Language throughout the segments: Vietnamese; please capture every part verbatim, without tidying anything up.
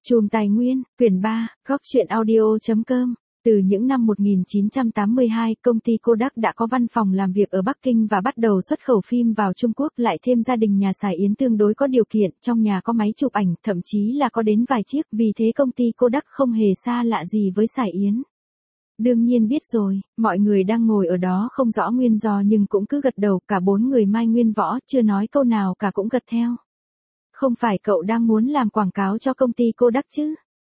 Chùm Tài Nguyên, quyển ba, góc truyện audio.com. Từ những năm một nghìn chín trăm tám mươi hai, công ty Kodak đã có văn phòng làm việc ở Bắc Kinh và bắt đầu xuất khẩu phim vào Trung Quốc, lại thêm gia đình nhà Sài Yến tương đối có điều kiện, trong nhà có máy chụp ảnh, thậm chí là có đến vài chiếc, vì thế công ty Kodak không hề xa lạ gì với Sài Yến. Đương nhiên biết rồi, mọi người đang ngồi ở đó không rõ nguyên do nhưng cũng cứ gật đầu, cả bốn người Mai Nguyên Võ, chưa nói câu nào cả cũng gật theo. Không phải cậu đang muốn làm quảng cáo cho công ty Kodak chứ?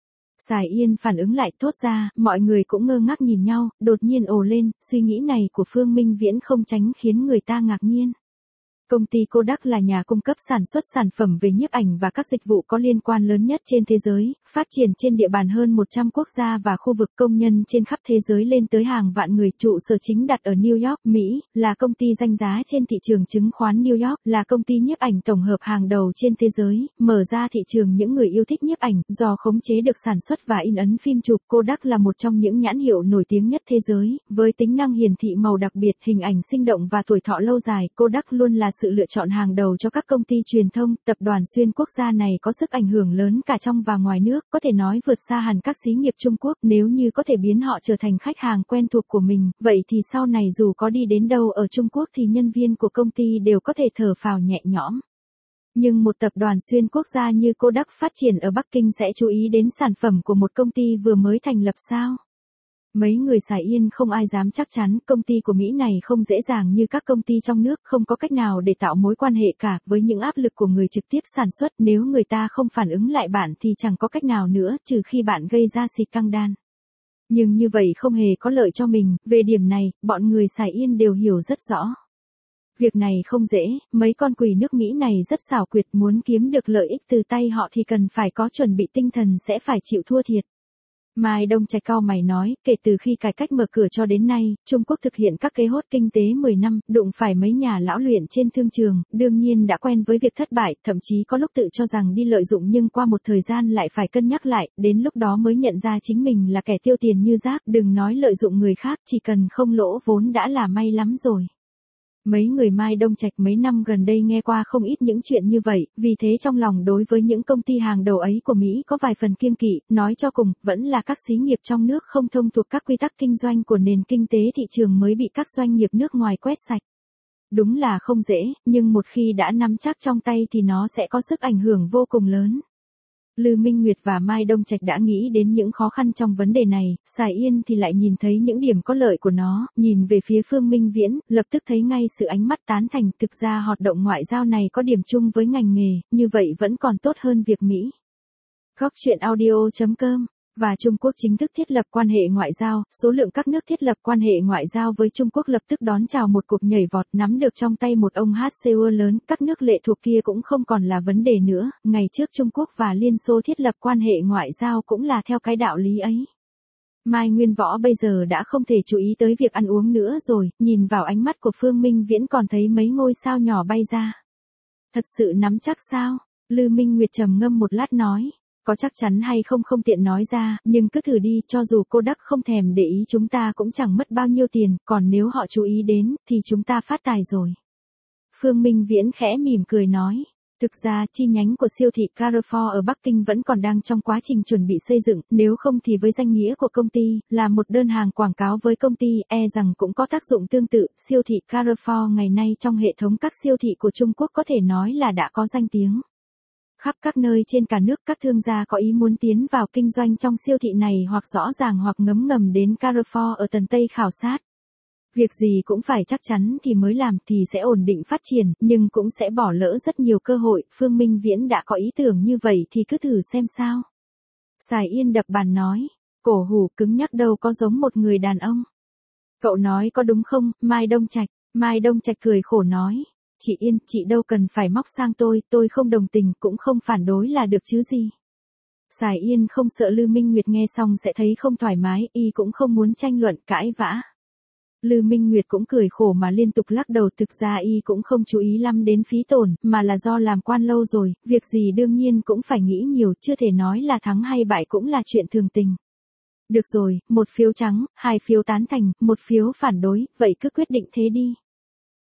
Sài Yên phản ứng lại thốt ra, mọi người cũng ngơ ngác nhìn nhau, đột nhiên ồ lên, suy nghĩ này của Phương Minh Viễn không tránh khiến người ta ngạc nhiên. Công ty Kodak là nhà cung cấp sản xuất sản phẩm về nhiếp ảnh và các dịch vụ có liên quan lớn nhất trên thế giới, phát triển trên địa bàn hơn một trăm quốc gia và khu vực, công nhân trên khắp thế giới lên tới hàng vạn người, trụ sở chính đặt ở New York, Mỹ, là công ty danh giá trên thị trường chứng khoán New York, là công ty nhiếp ảnh tổng hợp hàng đầu trên thế giới, mở ra thị trường những người yêu thích nhiếp ảnh, do khống chế được sản xuất và in ấn phim chụp. Kodak là một trong những nhãn hiệu nổi tiếng nhất thế giới, với tính năng hiển thị màu đặc biệt, hình ảnh sinh động và tuổi thọ lâu dài. Kodak luôn là sự lựa chọn hàng đầu cho các công ty truyền thông. Tập đoàn xuyên quốc gia này có sức ảnh hưởng lớn cả trong và ngoài nước, có thể nói vượt xa hẳn các xí nghiệp Trung Quốc. Nếu như có thể biến họ trở thành khách hàng quen thuộc của mình, vậy thì sau này dù có đi đến đâu ở Trung Quốc thì nhân viên của công ty đều có thể thở phào nhẹ nhõm. Nhưng một tập đoàn xuyên quốc gia như Kodak phát triển ở Bắc Kinh sẽ chú ý đến sản phẩm của một công ty vừa mới thành lập sao? Mấy người Sài Yên không ai dám chắc chắn, công ty của Mỹ này không dễ dàng như các công ty trong nước, không có cách nào để tạo mối quan hệ cả, với những áp lực của người trực tiếp sản xuất, nếu người ta không phản ứng lại bạn thì chẳng có cách nào nữa, trừ khi bạn gây ra xịt căng đan. Nhưng như vậy không hề có lợi cho mình, về điểm này, bọn người Sài Yên đều hiểu rất rõ. Việc này không dễ, mấy con quỷ nước Mỹ này rất xảo quyệt, muốn kiếm được lợi ích từ tay họ thì cần phải có chuẩn bị tinh thần sẽ phải chịu thua thiệt. Mai Đông Trạch cau mày nói, kể từ khi cải cách mở cửa cho đến nay, Trung Quốc thực hiện các kế hoạch kinh tế mười năm, đụng phải mấy nhà lão luyện trên thương trường, đương nhiên đã quen với việc thất bại, thậm chí có lúc tự cho rằng đi lợi dụng nhưng qua một thời gian lại phải cân nhắc lại, đến lúc đó mới nhận ra chính mình là kẻ tiêu tiền như rác, đừng nói lợi dụng người khác, chỉ cần không lỗ vốn đã là may lắm rồi. Mấy người Mai Đông Trạch mấy năm gần đây nghe qua không ít những chuyện như vậy, vì thế trong lòng đối với những công ty hàng đầu ấy của Mỹ có vài phần kiêng kỵ, nói cho cùng, vẫn là các xí nghiệp trong nước không thông thuộc các quy tắc kinh doanh của nền kinh tế thị trường mới bị các doanh nghiệp nước ngoài quét sạch. Đúng là không dễ, nhưng một khi đã nắm chắc trong tay thì nó sẽ có sức ảnh hưởng vô cùng lớn. Lư Minh Nguyệt và Mai Đông Trạch đã nghĩ đến những khó khăn trong vấn đề này, Sài Yên thì lại nhìn thấy những điểm có lợi của nó, nhìn về phía Phương Minh Viễn, lập tức thấy ngay sự ánh mắt tán thành. Thực ra hoạt động ngoại giao này có điểm chung với ngành nghề, như vậy vẫn còn tốt hơn việc Mỹ. Góc truyện audio.com. Và Trung Quốc chính thức thiết lập quan hệ ngoại giao, số lượng các nước thiết lập quan hệ ngoại giao với Trung Quốc lập tức đón chào một cuộc nhảy vọt, nắm được trong tay một ông hát xê o lớn, các nước lệ thuộc kia cũng không còn là vấn đề nữa, ngày trước Trung Quốc và Liên Xô thiết lập quan hệ ngoại giao cũng là theo cái đạo lý ấy. Mai Nguyên Võ bây giờ đã không thể chú ý tới việc ăn uống nữa rồi, nhìn vào ánh mắt của Phương Minh Viễn còn thấy mấy ngôi sao nhỏ bay ra. Thật sự nắm chắc sao? Lư Minh Nguyệt trầm ngâm một lát nói. Có chắc chắn hay không không tiện nói ra, nhưng cứ thử đi, cho dù Kodak không thèm để ý chúng ta cũng chẳng mất bao nhiêu tiền, còn nếu họ chú ý đến, thì chúng ta phát tài rồi. Phương Minh Viễn khẽ mỉm cười nói, thực ra chi nhánh của siêu thị Carrefour ở Bắc Kinh vẫn còn đang trong quá trình chuẩn bị xây dựng, nếu không thì với danh nghĩa của công ty, là một đơn hàng quảng cáo với công ty, e rằng cũng có tác dụng tương tự. Siêu thị Carrefour ngày nay trong hệ thống các siêu thị của Trung Quốc có thể nói là đã có danh tiếng. Khắp các nơi trên cả nước các thương gia có ý muốn tiến vào kinh doanh trong siêu thị này hoặc rõ ràng hoặc ngấm ngầm đến Carrefour ở Tần Tây khảo sát. Việc gì cũng phải chắc chắn thì mới làm thì sẽ ổn định phát triển, nhưng cũng sẽ bỏ lỡ rất nhiều cơ hội. Phương Minh Viễn đã có ý tưởng như vậy thì cứ thử xem sao. Sài Yên đập bàn nói, cổ hủ cứng nhắc đâu có giống một người đàn ông. Cậu nói có đúng không, Mai Đông Trạch? Mai Đông Trạch cười khổ nói. Chị Yên, chị đâu cần phải móc sang tôi, tôi không đồng tình, cũng không phản đối là được chứ gì. Sài Yên không sợ Lư Minh Nguyệt nghe xong sẽ thấy không thoải mái, y cũng không muốn tranh luận cãi vã. Lư Minh Nguyệt cũng cười khổ mà liên tục lắc đầu, thực ra y cũng không chú ý lắm đến phí tổn, mà là do làm quan lâu rồi, việc gì đương nhiên cũng phải nghĩ nhiều, chưa thể nói là thắng hay bại cũng là chuyện thường tình. Được rồi, một phiếu trắng, hai phiếu tán thành, một phiếu phản đối, vậy cứ quyết định thế đi.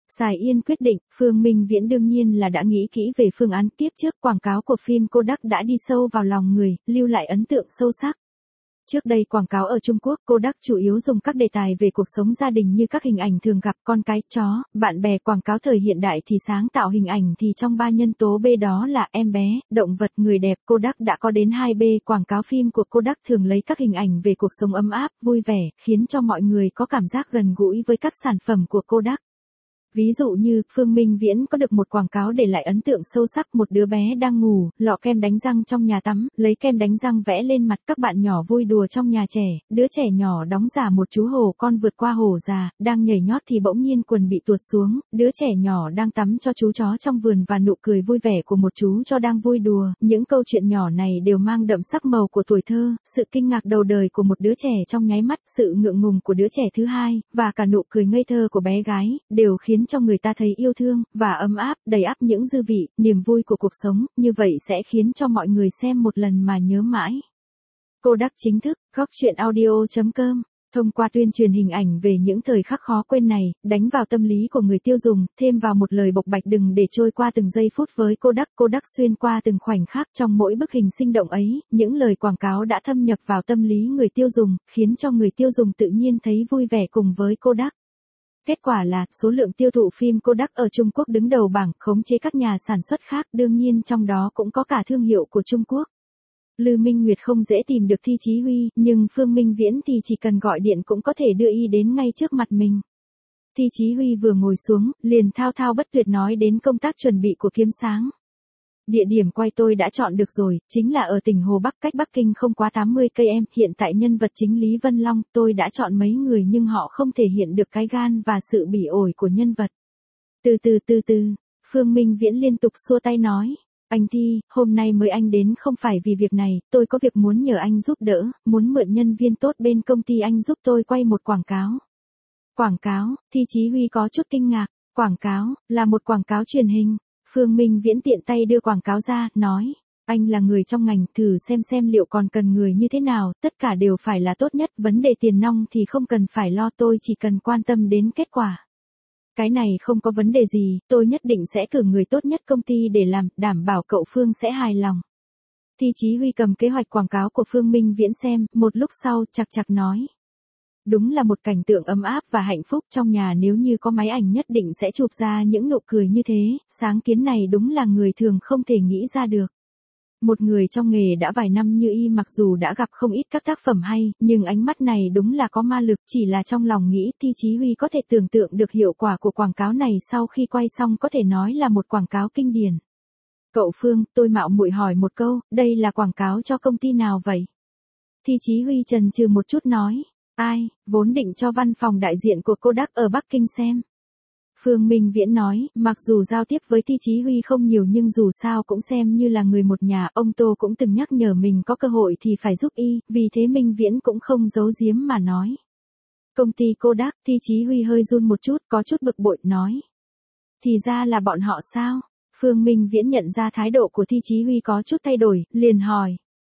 Sài Yên quyết định, Phương Minh Viễn đương nhiên là đã nghĩ kỹ về phương án tiếp trước quảng cáo của phim Kodak đã đi sâu vào lòng người, lưu lại ấn tượng sâu sắc. Trước đây quảng cáo ở Trung Quốc, Kodak chủ yếu dùng các đề tài về cuộc sống gia đình như các hình ảnh thường gặp con cái, chó, bạn bè. Quảng cáo thời hiện đại thì sáng tạo hình ảnh thì trong ba nhân tố B đó là em bé, động vật, người đẹp. Kodak đã có đến hai B. Quảng cáo phim của Kodak thường lấy các hình ảnh về cuộc sống ấm áp, vui vẻ, khiến cho mọi người có cảm giác gần gũi với các sản phẩm của Kodak. Ví dụ như, Phương Minh Viễn có được một quảng cáo để lại ấn tượng sâu sắc. Một đứa bé đang ngủ, lọ kem đánh răng trong nhà tắm, lấy kem đánh răng vẽ lên mặt. Các bạn nhỏ vui đùa trong nhà trẻ, đứa trẻ nhỏ đóng giả một chú hổ con vượt qua hổ già, đang nhảy nhót thì bỗng nhiên quần bị tuột xuống. Đứa trẻ nhỏ đang tắm cho chú chó trong vườn và nụ cười vui vẻ của một chú chó đang vui đùa. Những câu chuyện nhỏ này đều mang đậm sắc màu của tuổi thơ, sự kinh ngạc đầu đời của một đứa trẻ trong nháy mắt, sự ngượng ngùng của đứa trẻ thứ hai, và cả nụ cười ngây thơ của bé gái, đều khiến cho người ta thấy yêu thương, và ấm áp, đầy ắp những dư vị, niềm vui của cuộc sống. Như vậy sẽ khiến cho mọi người xem một lần mà nhớ mãi. Kodak chính thức, góc truyện audio chấm com. Thông qua tuyên truyền hình ảnh về những thời khắc khó quên này, đánh vào tâm lý của người tiêu dùng, thêm vào một lời bộc bạch đừng để trôi qua từng giây phút với Kodak. Kodak xuyên qua từng khoảnh khắc trong mỗi bức hình sinh động ấy, những lời quảng cáo đã thâm nhập vào tâm lý người tiêu dùng, khiến cho người tiêu dùng tự nhiên thấy vui vẻ cùng với Kodak. Kết quả là, số lượng tiêu thụ phim Kodak ở Trung Quốc đứng đầu bảng, khống chế các nhà sản xuất khác, đương nhiên trong đó cũng có cả thương hiệu của Trung Quốc. Lư Minh Nguyệt không dễ tìm được Thi Chí Huy, nhưng Phương Minh Viễn thì chỉ cần gọi điện cũng có thể đưa y đến ngay trước mặt mình. Thi Chí Huy vừa ngồi xuống, liền thao thao bất tuyệt nói đến công tác chuẩn bị của Kiếm Sáng. Địa điểm quay tôi đã chọn được rồi, chính là ở tỉnh Hồ Bắc, cách Bắc Kinh không quá tám mươi cây số. Hiện tại nhân vật chính Lý Vân Long, tôi đã chọn mấy người nhưng họ không thể hiện được cái gan và sự bỉ ổi của nhân vật. Từ từ từ từ, Phương Minh Viễn liên tục xua tay nói. Anh Thi, hôm nay mới anh đến không phải vì việc này, tôi có việc muốn nhờ anh giúp đỡ, muốn mượn nhân viên tốt bên công ty anh giúp tôi quay một quảng cáo. Quảng cáo, Thi Chí Huy có chút kinh ngạc, quảng cáo, là một quảng cáo truyền hình. Phương Minh Viễn tiện tay đưa quảng cáo ra, nói, anh là người trong ngành, thử xem xem liệu còn cần người như thế nào, tất cả đều phải là tốt nhất, vấn đề tiền nong thì không cần phải lo, tôi chỉ cần quan tâm đến kết quả. Cái này không có vấn đề gì, tôi nhất định sẽ cử người tốt nhất công ty để làm, đảm bảo cậu Phương sẽ hài lòng. Thi Chí Huy cầm kế hoạch quảng cáo của Phương Minh Viễn xem, một lúc sau, chạc chạc nói. Đúng là một cảnh tượng ấm áp và hạnh phúc, trong nhà nếu như có máy ảnh nhất định sẽ chụp ra những nụ cười như thế, sáng kiến này đúng là người thường không thể nghĩ ra được. Một người trong nghề đã vài năm như y mặc dù đã gặp không ít các tác phẩm hay, nhưng ánh mắt này đúng là có ma lực, chỉ là trong lòng nghĩ Thi Chí Huy có thể tưởng tượng được hiệu quả của quảng cáo này sau khi quay xong có thể nói là một quảng cáo kinh điển. Cậu Phương, tôi mạo muội hỏi một câu, đây là quảng cáo cho công ty nào vậy? Thi Chí Huy chần chừ một chút nói. Ai, vốn định cho văn phòng đại diện của Kodak ở Bắc Kinh xem. Phương Minh Viễn nói, mặc dù giao tiếp với Thi Chí Huy không nhiều nhưng dù sao cũng xem như là người một nhà, ông Tô cũng từng nhắc nhở mình có cơ hội thì phải giúp y, vì thế Minh Viễn cũng không giấu giếm mà nói. Công ty Kodak, Thi Chí Huy hơi run một chút, có chút bực bội, nói. Thì ra là bọn họ sao? Phương Minh Viễn nhận ra thái độ của Thi Chí Huy có chút thay đổi, liền hỏi.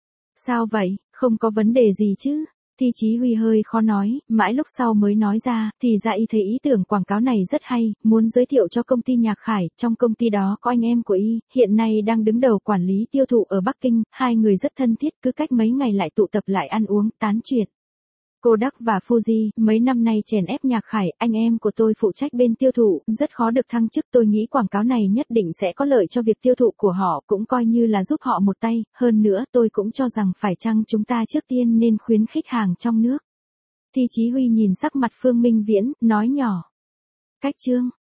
Sao vậy, không có vấn đề gì chứ? Thi Chí Huy hơi khó nói, mãi lúc sau mới nói ra, thì ra y thấy ý tưởng quảng cáo này rất hay, muốn giới thiệu cho công ty Nhạc Khải, trong công ty đó có anh em của y, hiện nay đang đứng đầu quản lý tiêu thụ ở Bắc Kinh, hai người rất thân thiết, cứ cách mấy ngày lại tụ tập lại ăn uống, tán chuyện. Kodak và Fuji, mấy năm nay chèn ép Nhạc Khải, anh em của tôi phụ trách bên tiêu thụ, rất khó được thăng chức, tôi nghĩ quảng cáo này nhất định sẽ có lợi cho việc tiêu thụ của họ, cũng coi như là giúp họ một tay, hơn nữa tôi cũng cho rằng phải chăng chúng ta trước tiên nên khuyến khích hàng trong nước. Thi Chí Huy nhìn sắc mặt Phương Minh Viễn, nói nhỏ. Cách chương.